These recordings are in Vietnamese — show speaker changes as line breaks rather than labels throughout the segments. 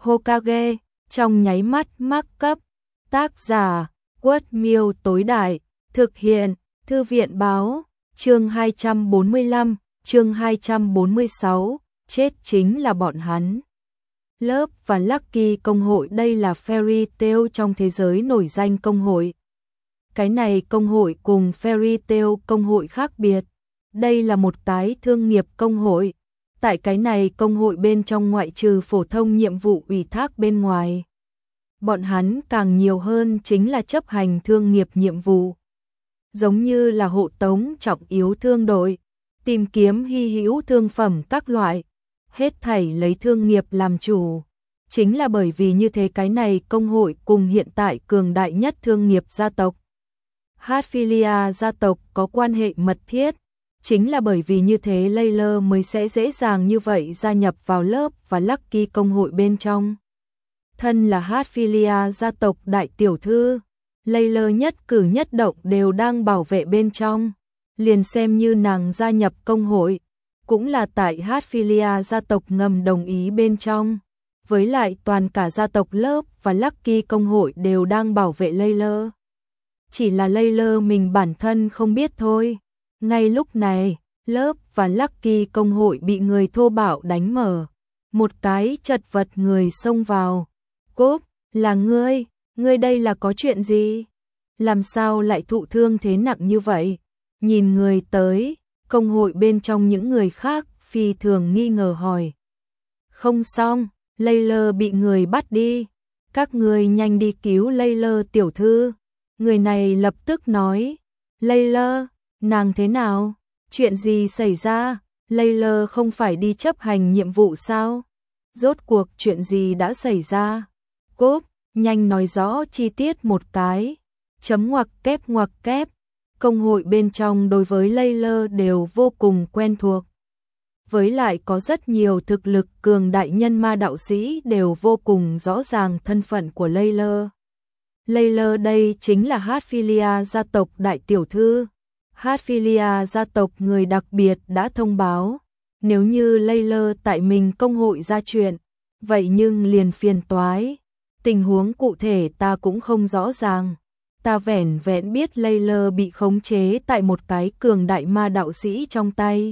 Hokage, trong nháy mắt mắc cấp. Tác giả, Quất Miêu tối đại, thực hiện, Thư viện báo, chương 245, chương 246, chết chính là bọn hắn. Lớp và Lucky công hội đây là Fairy Tail trong thế giới nổi danh công hội. Cái này công hội cùng Fairy Tail công hội khác biệt. Đây là một cái thương nghiệp công hội. Tại cái này công hội bên trong ngoại trừ phổ thông nhiệm vụ ủy thác bên ngoài. Bọn hắn càng nhiều hơn chính là chấp hành thương nghiệp nhiệm vụ. Giống như là hộ tống trọng yếu thương đội, tìm kiếm hy hữu thương phẩm các loại, hết thảy lấy thương nghiệp làm chủ. Chính là bởi vì như thế cái này công hội cùng hiện tại cường đại nhất thương nghiệp gia tộc Heartfilia gia tộc có quan hệ mật thiết. Chính là bởi vì như thế Layla mới sẽ dễ dàng như vậy gia nhập vào lớp và Lucky công hội bên trong. Thân là Heartfilia gia tộc đại tiểu thư, Layla nhất cử nhất động đều đang bảo vệ bên trong. Liền xem như nàng gia nhập công hội, cũng là tại Heartfilia gia tộc ngầm đồng ý bên trong. Với lại toàn cả gia tộc lớp và Lucky công hội đều đang bảo vệ Layla. Chỉ là Layla mình bản thân không biết thôi. Ngay lúc này, lớp và Lucky công hội bị người thô bạo đánh mở. Một cái chật vật người xông vào. Cốp, là ngươi đây là có chuyện gì? Làm sao lại thụ thương thế nặng như vậy? Nhìn người tới, công hội bên trong những người khác phi thường nghi ngờ hỏi. Không xong, Layla bị người bắt đi. Các ngươi nhanh đi cứu Layla tiểu thư. Người này lập tức nói. Layla, nàng thế nào? Chuyện gì xảy ra? Layla không phải đi chấp hành nhiệm vụ sao? Rốt cuộc chuyện gì đã xảy ra? Cốp, nhanh nói rõ chi tiết một cái. Chấm ngoặc kép. Công hội bên trong đối với Layla đều vô cùng quen thuộc. Với lại có rất nhiều thực lực cường đại nhân ma đạo sĩ đều vô cùng rõ ràng thân phận của Layla. Layla đây chính là Heartfilia gia tộc đại tiểu thư. Heartfilia gia tộc người đặc biệt đã thông báo. Nếu như Layla tại mình công hội ra chuyện, vậy nhưng liền phiền toái. Tình huống cụ thể ta cũng không rõ ràng. Ta vẻn vẹn biết Layla bị khống chế tại một cái cường đại ma đạo sĩ trong tay.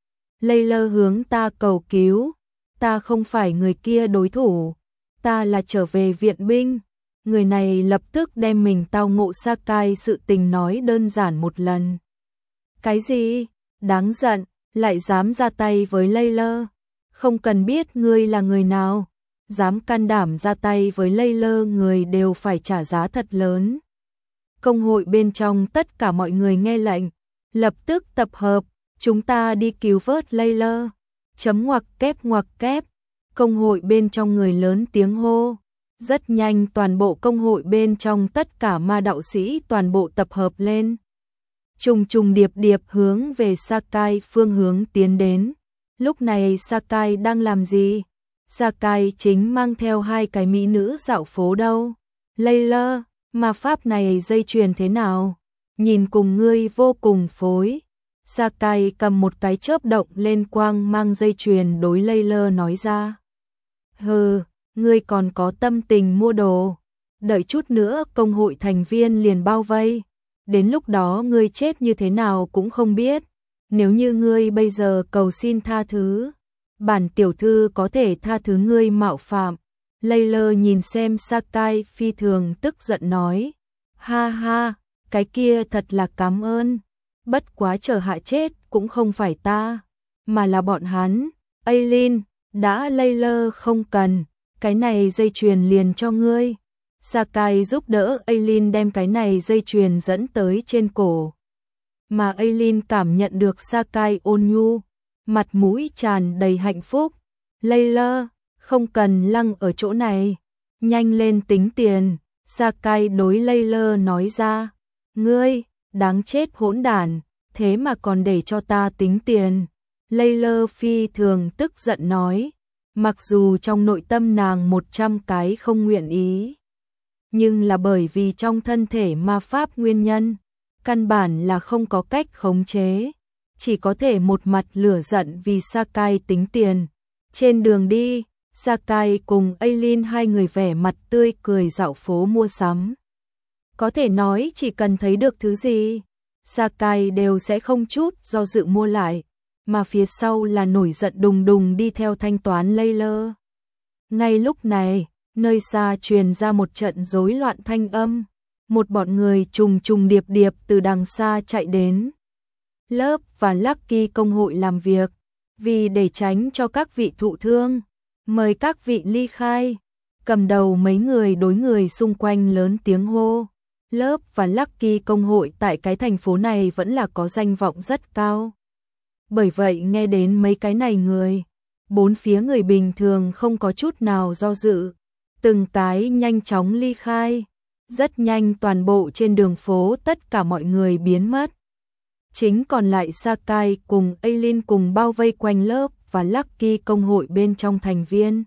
Layla hướng ta cầu cứu. Ta không phải người kia đối thủ. Ta là trở về viện binh. Người này lập tức đem mình tao ngộ Sakai sự tình nói đơn giản một lần. Cái gì? Đáng giận, lại dám ra tay với Layla. Không cần biết ngươi là người nào. Dám can đảm ra tay với Layla người đều phải trả giá thật lớn. Công hội bên trong tất cả mọi người nghe lệnh, lập tức tập hợp, chúng ta đi cứu vớt Layla. Chấm ngoặc kép. Công hội bên trong người lớn tiếng hô. Rất nhanh toàn bộ công hội bên trong tất cả ma đạo sĩ toàn bộ tập hợp lên. Trùng điệp hướng về Sakai phương hướng tiến đến. Lúc này Sakai đang làm gì? Sakai chính mang theo hai cái mỹ nữ dạo phố đâu. Layla, ma pháp này dây chuyền thế nào? Nhìn cùng ngươi vô cùng phối. Sakai cầm một cái chớp động lên quang mang dây chuyền đối Layla nói ra. Hừ, ngươi còn có tâm tình mua đồ. Đợi chút nữa công hội thành viên liền bao vây. Đến lúc đó ngươi chết như thế nào cũng không biết. Nếu như ngươi bây giờ cầu xin tha thứ, bản tiểu thư có thể tha thứ ngươi mạo phạm. Layla nhìn xem Sakai phi thường tức giận nói. Ha ha, cái kia thật là cảm ơn. Bất quá chờ hạ chết cũng không phải ta, mà là bọn hắn. Aileen, đã Layla không cần, cái này dây chuyền liền cho ngươi. Sakai giúp đỡ Aileen đem cái này dây chuyền dẫn tới trên cổ. Mà Aileen cảm nhận được Sakai ôn nhu, mặt mũi tràn đầy hạnh phúc. Layla, không cần lăng ở chỗ này, nhanh lên tính tiền. Sakai đối Layla nói ra. Ngươi, đáng chết hỗn đản, thế mà còn để cho ta tính tiền. Layla phi thường tức giận nói. Mặc dù trong nội tâm nàng 100 cái không nguyện ý, nhưng là bởi vì trong thân thể ma pháp nguyên nhân, căn bản là không có cách khống chế, chỉ có thể một mặt lửa giận vì Sakai tính tiền. Trên đường đi, Sakai cùng Aileen hai người vẻ mặt tươi cười dạo phố mua sắm. Có thể nói chỉ cần thấy được thứ gì, Sakai đều sẽ không chút do dự mua lại, mà phía sau là nổi giận đùng đùng đi theo thanh toán Layla. Ngay lúc này, nơi xa truyền ra một trận rối loạn thanh âm, một bọn người trùng trùng điệp điệp từ đằng xa chạy đến. Lớp và Lucky công hội làm việc, vì để tránh cho các vị thụ thương, mời các vị ly khai. Cầm đầu mấy người đối người xung quanh lớn tiếng hô. Lớp và Lucky công hội tại cái thành phố này vẫn là có danh vọng rất cao. Bởi vậy nghe đến mấy cái này người, bốn phía người bình thường không có chút nào do dự, từng cái nhanh chóng ly khai. Rất nhanh toàn bộ trên đường phố tất cả mọi người biến mất. Chính còn lại Sakai cùng Aileen cùng bao vây quanh lớp và Lucky công hội bên trong thành viên.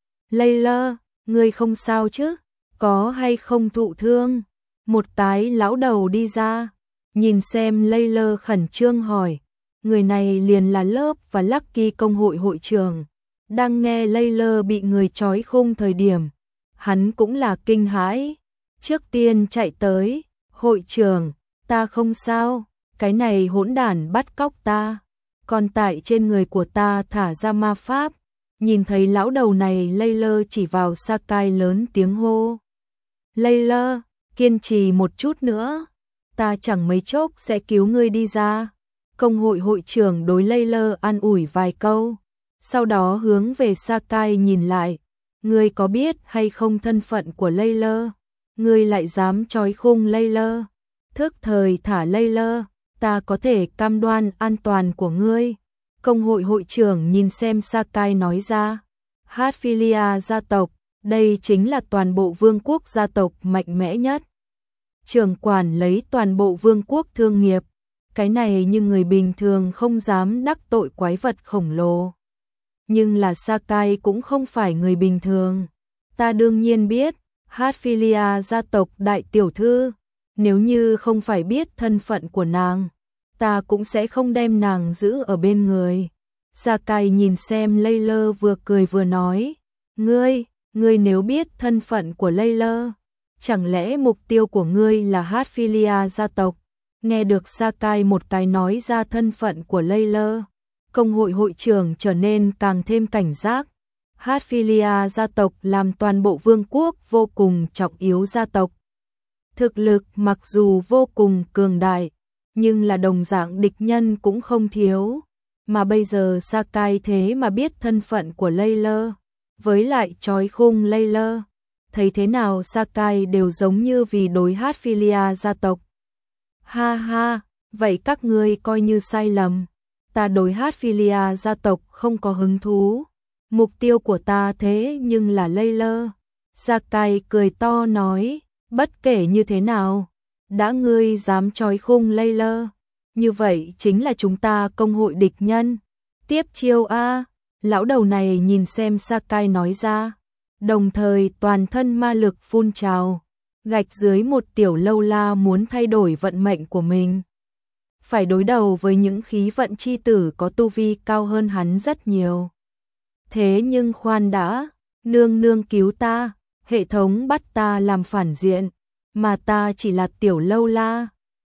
Layla, ngươi không sao chứ? Có hay không thụ thương? Một tái lão đầu đi ra, nhìn xem Layla khẩn trương hỏi. Người này liền là lớp và Lucky công hội hội trưởng. Đang nghe Layla bị người trói khung thời điểm, hắn cũng là kinh hãi. Trước tiên chạy tới, hội trưởng, ta không sao, cái này hỗn đản bắt cóc ta, còn tại trên người của ta thả ra ma pháp. Nhìn thấy lão đầu này, Layla chỉ vào Sakai lớn tiếng hô. Layla, kiên trì một chút nữa, ta chẳng mấy chốc sẽ cứu ngươi đi ra. Công hội hội trưởng đối Layla an ủi vài câu, sau đó hướng về Sakai nhìn lại. Ngươi có biết hay không thân phận của Layla? Ngươi lại dám trói khung Layla, thức thời thả Layla, ta có thể cam đoan an toàn của ngươi. Công hội hội trưởng nhìn xem Sakai nói ra. Hatfilia gia tộc, đây chính là toàn bộ vương quốc gia tộc mạnh mẽ nhất. Trưởng quản lấy toàn bộ vương quốc thương nghiệp, cái này nhưng người bình thường không dám đắc tội quái vật khổng lồ. Nhưng là Sakai cũng không phải người bình thường. Ta đương nhiên biết, Hatfilia gia tộc đại tiểu thư, nếu như không phải biết thân phận của nàng, ta cũng sẽ không đem nàng giữ ở bên người. Sakai nhìn xem Layla vừa cười vừa nói, ngươi nếu biết thân phận của Layla, chẳng lẽ mục tiêu của ngươi là Hatfilia gia tộc? Nghe được Sakai một cái nói ra thân phận của Layla, công hội hội trưởng trở nên càng thêm cảnh giác. Hatfilia gia tộc làm toàn bộ vương quốc vô cùng trọng yếu gia tộc. Thực lực mặc dù vô cùng cường đại, nhưng là đồng dạng địch nhân cũng không thiếu. Mà bây giờ Sakai thế mà biết thân phận của Layla, với lại trói khung Layla. Thấy thế nào Sakai đều giống như vì đối Hatfilia gia tộc. Ha ha, vậy các ngươi coi như sai lầm. Ta đối Hatfilia gia tộc không có hứng thú. Mục tiêu của ta thế nhưng là Layla. Sakai cười to nói, bất kể như thế nào, đã ngươi dám trói khung Layla, như vậy chính là chúng ta công hội địch nhân. Tiếp chiêu a. Lão đầu này nhìn xem Sakai nói ra, đồng thời toàn thân ma lực phun trào, gạch dưới một tiểu lâu la muốn thay đổi vận mệnh của mình. Phải đối đầu với những khí vận chi tử có tu vi cao hơn hắn rất nhiều. Thế nhưng khoan đã, nương nương cứu ta, hệ thống bắt ta làm phản diện, mà ta chỉ là tiểu lâu la,